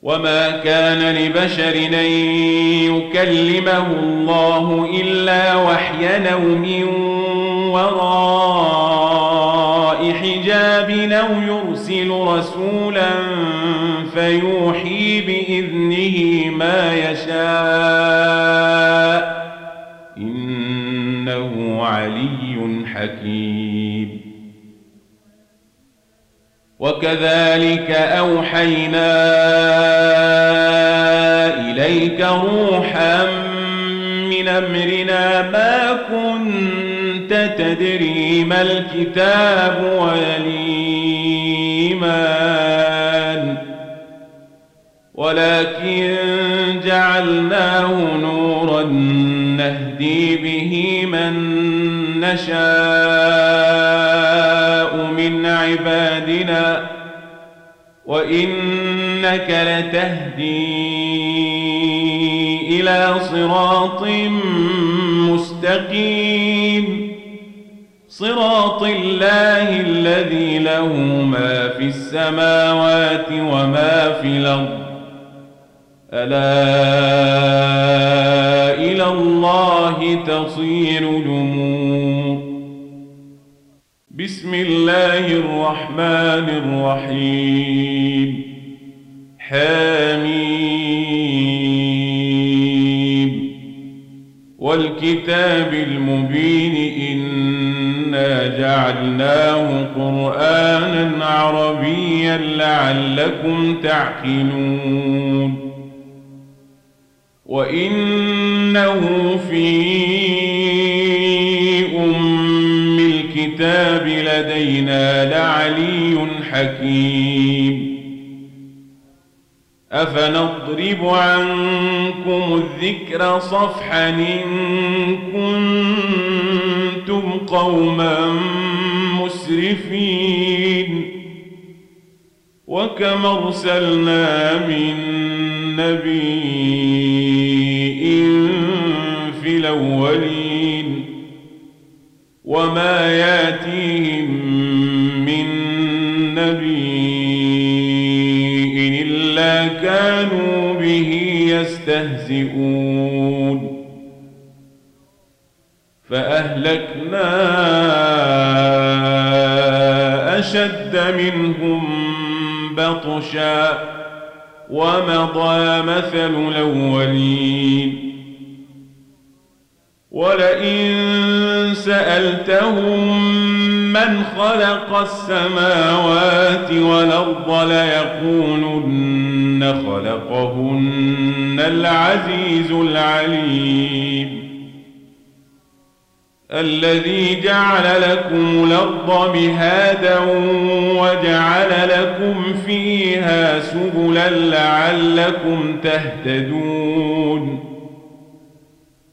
وما كان لبشر أن يكلمه الله إلا وحيا أو من وراء حجاب أو يرسل رسولا فيوحي بإذنه ما يشاء إنه علي حكيم. وكذلك أوحينا إليك روحا من أمرنا ما كنت تدري ما الكتاب ولا الإيمان ولكن جعلناه نورا نهدي به من نشاء من عبادنا وإنك لتهدي إلى صراط مستقيم صراط الله الذي له ما في السماوات وما في الأرض ألا إلى الله تصير الأمور. بسم الله الرحمن الرحيم. حميم والكتاب المبين إنا جعلناه قرآنا عربيا لعلكم تعقلون وإنه في أم الكتاب لدينا لعلي حكيم. أفنضرب عنكم الذكر صفحا إن كنتم قوما مسرفين وكم أرسلنا من نبي في الأولين وما ياتيهم من نبي إلا كانوا به يستهزئون فأهلكنا أشد منهم بطشا ومضى مثل الأولين ولئن سألتهم من خلق السماوات والأرض ليقولن خلقهن العزيز العليم الذي جعل لكم الأرض مهادا وجعل لكم فيها سبلا لعلكم تهتدون